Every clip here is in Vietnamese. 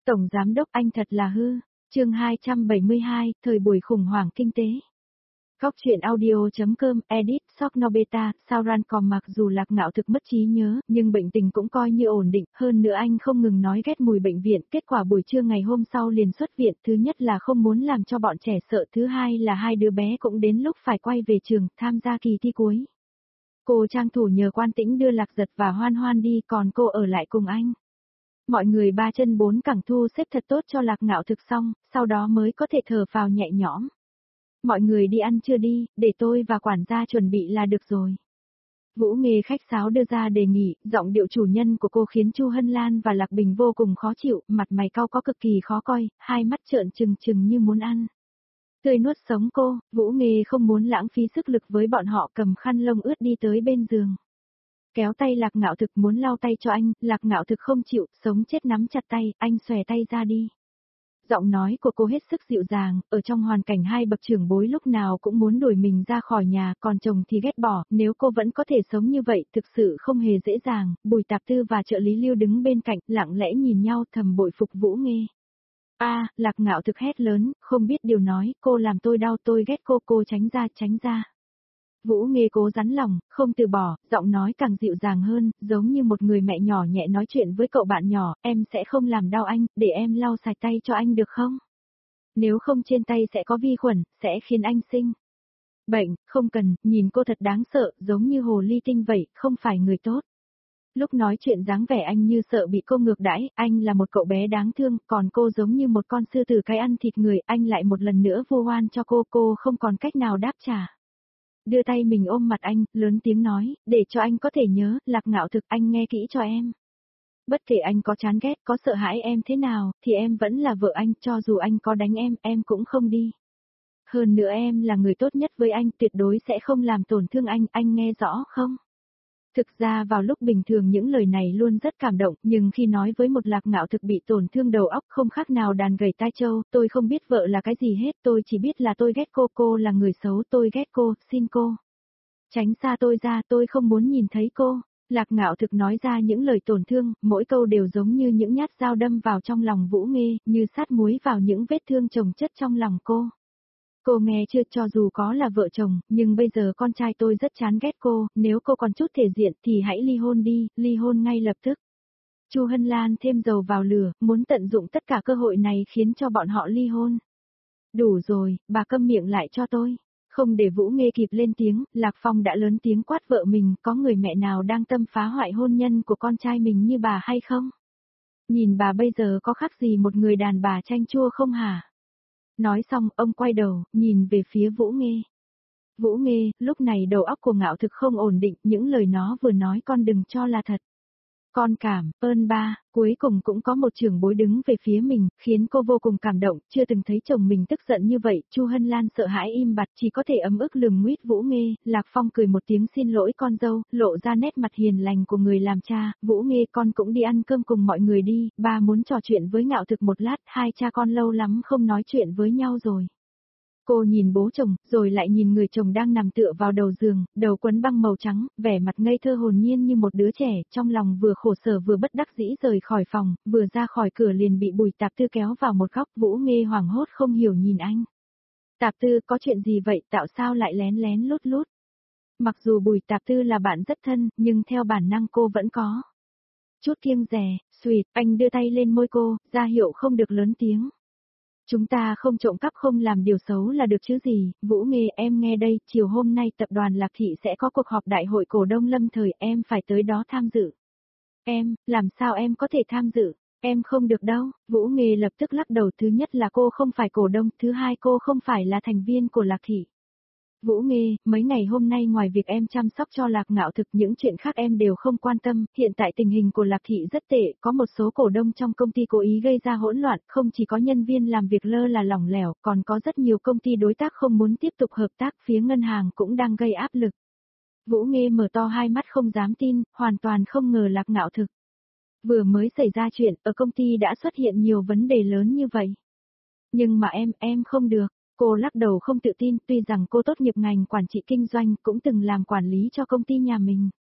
Tổng Giám đốc anh thật là hư. Chương 272, thời buổi khủng hoảng kinh tế. Góc truyện audio.com, edit, Sok Nobeta, Sauran mặc dù Lạc Ngạo thực mất trí nhớ, nhưng bệnh tình cũng coi như ổn định, hơn nữa anh không ngừng nói ghét mùi bệnh viện, kết quả buổi trưa ngày hôm sau liền xuất viện, thứ nhất là không muốn làm cho bọn trẻ sợ, thứ hai là hai đứa bé cũng đến lúc phải quay về trường, tham gia kỳ thi cuối. Cô trang thủ nhờ Quan Tĩnh đưa Lạc Giật và Hoan Hoan đi, còn cô ở lại cùng anh. Mọi người ba chân bốn cẳng thu xếp thật tốt cho Lạc Ngạo thực xong, sau đó mới có thể thở phào nhẹ nhõm. Mọi người đi ăn chưa đi, để tôi và quản gia chuẩn bị là được rồi. Vũ Nghê khách sáo đưa ra đề nghị, giọng điệu chủ nhân của cô khiến Chu Hân Lan và Lạc Bình vô cùng khó chịu, mặt mày cau có cực kỳ khó coi, hai mắt trợn trừng trừng như muốn ăn. Tươi nuốt sống cô, Vũ Nghê không muốn lãng phí sức lực với bọn họ, cầm khăn lông ướt đi tới bên giường. Kéo tay Lạc Ngạo thực muốn lau tay cho anh, Lạc Ngạo thực không chịu, sống chết nắm chặt tay, anh xòe tay ra đi. Giọng nói của cô hết sức dịu dàng, ở trong hoàn cảnh hai bậc trưởng bối lúc nào cũng muốn đuổi mình ra khỏi nhà, còn chồng thì ghét bỏ, nếu cô vẫn có thể sống như vậy, thực sự không hề dễ dàng. Bùi Tạp Tư và trợ lý Lưu đứng bên cạnh, lặng lẽ nhìn nhau thầm bội phục Vũ Nghê. Lạc Ngạo thực hét lớn, không biết điều nói, cô làm tôi đau, tôi ghét cô tránh ra, tránh ra. Vũ Nghê cố rắn lòng, không từ bỏ, giọng nói càng dịu dàng hơn, giống như một người mẹ nhỏ nhẹ nói chuyện với cậu bạn nhỏ, em sẽ không làm đau anh, để em lau sạch tay cho anh được không? Nếu không trên tay sẽ có vi khuẩn, sẽ khiến anh sinh bệnh, không cần, nhìn cô thật đáng sợ, giống như hồ ly tinh vậy, không phải người tốt. Lúc nói chuyện dáng vẻ anh như sợ bị cô ngược đãi, anh là một cậu bé đáng thương, còn cô giống như một con sư tử cái ăn thịt người, anh lại một lần nữa vu oan cho cô không còn cách nào đáp trả. Đưa tay mình ôm mặt anh, lớn tiếng nói, để cho anh có thể nhớ, Lạc Ngạo thực, anh nghe kỹ cho em. Bất kể anh có chán ghét, có sợ hãi em thế nào, thì em vẫn là vợ anh, cho dù anh có đánh em cũng không đi. Hơn nữa em là người tốt nhất với anh, tuyệt đối sẽ không làm tổn thương anh nghe rõ không? Thực ra vào lúc bình thường những lời này luôn rất cảm động, nhưng khi nói với một Lạc Ngạo thực bị tổn thương đầu óc không khác nào đàn gầy tai trâu, tôi không biết vợ là cái gì hết, tôi chỉ biết là tôi ghét cô là người xấu, tôi ghét cô, xin cô. Tránh xa tôi ra, tôi không muốn nhìn thấy cô. Lạc Ngạo thực nói ra những lời tổn thương, mỗi câu đều giống như những nhát dao đâm vào trong lòng Vũ Nghê, như sát muối vào những vết thương chồng chất trong lòng cô. Cô nghe chưa, cho dù có là vợ chồng, nhưng bây giờ con trai tôi rất chán ghét cô, nếu cô còn chút thể diện thì hãy ly hôn đi, ly hôn ngay lập tức. Chu Hân Lan thêm dầu vào lửa, muốn tận dụng tất cả cơ hội này khiến cho bọn họ ly hôn. Đủ rồi, bà câm miệng lại cho tôi. Không để Vũ Nghê kịp lên tiếng, Lạc Phong đã lớn tiếng quát vợ mình, có người mẹ nào đang tâm phá hoại hôn nhân của con trai mình như bà hay không? Nhìn bà bây giờ có khác gì một người đàn bà chanh chua không hả? Nói xong, ông quay đầu, nhìn về phía Vũ Nghê. Vũ Nghê, lúc này đầu óc của Ngạo thực không ổn định, những lời nó vừa nói con đừng cho là thật. Con cảm ơn ba, cuối cùng cũng có một trưởng bối đứng về phía mình, khiến cô vô cùng cảm động, chưa từng thấy chồng mình tức giận như vậy, Chu Hân Lan sợ hãi im bặt, chỉ có thể ấm ức lườm nguýt Vũ Nghê. Lạc Phong cười một tiếng xin lỗi con dâu, lộ ra nét mặt hiền lành của người làm cha, Vũ Nghê con cũng đi ăn cơm cùng mọi người đi, ba muốn trò chuyện với Ngạo thực một lát, hai cha con lâu lắm không nói chuyện với nhau rồi. Cô nhìn bố chồng, rồi lại nhìn người chồng đang nằm tựa vào đầu giường, đầu quấn băng màu trắng, vẻ mặt ngây thơ hồn nhiên như một đứa trẻ, trong lòng vừa khổ sở vừa bất đắc dĩ rời khỏi phòng, vừa ra khỏi cửa liền bị Bùi Tạp Tư kéo vào một góc, Vũ Nghê hoảng hốt không hiểu nhìn anh. Tạp Tư có chuyện gì vậy, tại sao lại lén lén lút lút? Mặc dù Bùi Tạp Tư là bạn rất thân, nhưng theo bản năng cô vẫn có chút kiêng dè, suýt, anh đưa tay lên môi cô, ra hiệu không được lớn tiếng. Chúng ta không trộm cắp không làm điều xấu là được chứ gì, Vũ Nghê em nghe đây, chiều hôm nay tập đoàn Lạc Thị sẽ có cuộc họp đại hội cổ đông lâm thời, em phải tới đó tham dự. Em, làm sao em có thể tham dự, em không được đâu, Vũ Nghê lập tức lắc đầu, thứ nhất là cô không phải cổ đông, thứ hai cô không phải là thành viên của Lạc Thị. Vũ Nghê, mấy ngày hôm nay ngoài việc em chăm sóc cho Lạc Ngạo thực những chuyện khác em đều không quan tâm, hiện tại tình hình của Lạc Thị rất tệ, có một số cổ đông trong công ty cố ý gây ra hỗn loạn, không chỉ có nhân viên làm việc lơ là lỏng lẻo, còn có rất nhiều công ty đối tác không muốn tiếp tục hợp tác, phía ngân hàng cũng đang gây áp lực. Vũ Nghê mở to hai mắt không dám tin, hoàn toàn không ngờ Lạc Ngạo thực. Vừa mới xảy ra chuyện, ở công ty đã xuất hiện nhiều vấn đề lớn như vậy. Nhưng mà em không được. Cô lắc đầu không tự tin, tuy rằng cô tốt nghiệp ngành quản trị kinh doanh, cũng từng làm quản lý cho công ty nhà mình.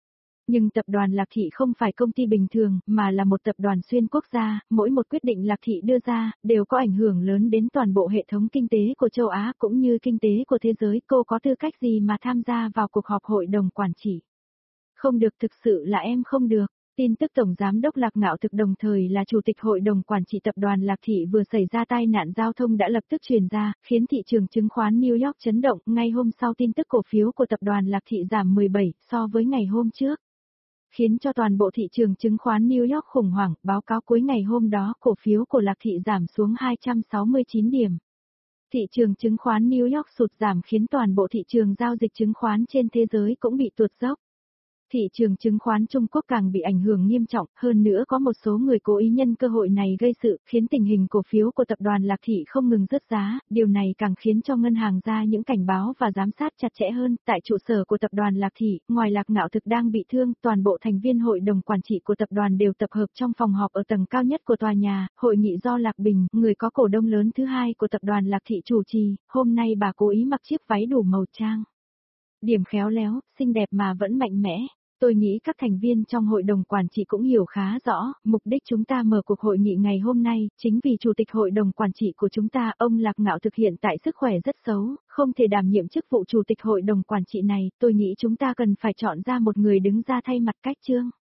Nhưng tập đoàn Lạc Thị không phải công ty bình thường, mà là một tập đoàn xuyên quốc gia, mỗi một quyết định Lạc Thị đưa ra, đều có ảnh hưởng lớn đến toàn bộ hệ thống kinh tế của châu Á cũng như kinh tế của thế giới. Cô có tư cách gì mà tham gia vào cuộc họp hội đồng quản trị? Không được, thực sự là em không được. Tin tức Tổng Giám đốc Lạc Ngạo Thực đồng thời là Chủ tịch Hội đồng Quản trị Tập đoàn Lạc Thị vừa xảy ra tai nạn giao thông đã lập tức truyền ra, khiến thị trường chứng khoán New York chấn động. Ngay hôm sau tin tức cổ phiếu của Tập đoàn Lạc Thị giảm 17 so với ngày hôm trước, khiến cho toàn bộ thị trường chứng khoán New York khủng hoảng. Báo cáo cuối ngày hôm đó, cổ phiếu của Lạc Thị giảm xuống 269 điểm. Thị trường chứng khoán New York sụt giảm khiến toàn bộ thị trường giao dịch chứng khoán trên thế giới cũng bị tuột dốc. Thị trường chứng khoán Trung Quốc càng bị ảnh hưởng nghiêm trọng, hơn nữa có một số người cố ý nhân cơ hội này gây sự, khiến tình hình cổ phiếu của tập đoàn Lạc Thị không ngừng rớt giá, điều này càng khiến cho ngân hàng ra những cảnh báo và giám sát chặt chẽ hơn. Tại trụ sở của tập đoàn Lạc Thị, ngoài Lạc Ngạo Thực đang bị thương, toàn bộ thành viên hội đồng quản trị của tập đoàn đều tập hợp trong phòng họp ở tầng cao nhất của tòa nhà. Hội nghị do Lạc Bình, người có cổ đông lớn thứ hai của tập đoàn Lạc Thị chủ trì. Hôm nay bà cố ý mặc chiếc váy đủ màu trang điểm khéo léo, xinh đẹp mà vẫn mạnh mẽ. Tôi nghĩ các thành viên trong hội đồng quản trị cũng hiểu khá rõ, mục đích chúng ta mở cuộc hội nghị ngày hôm nay, chính vì chủ tịch hội đồng quản trị của chúng ta, ông Lạc Ngạo Thực hiện tại sức khỏe rất xấu, không thể đảm nhiệm chức vụ chủ tịch hội đồng quản trị này. Tôi nghĩ chúng ta cần phải chọn ra một người đứng ra thay mặt cách Trương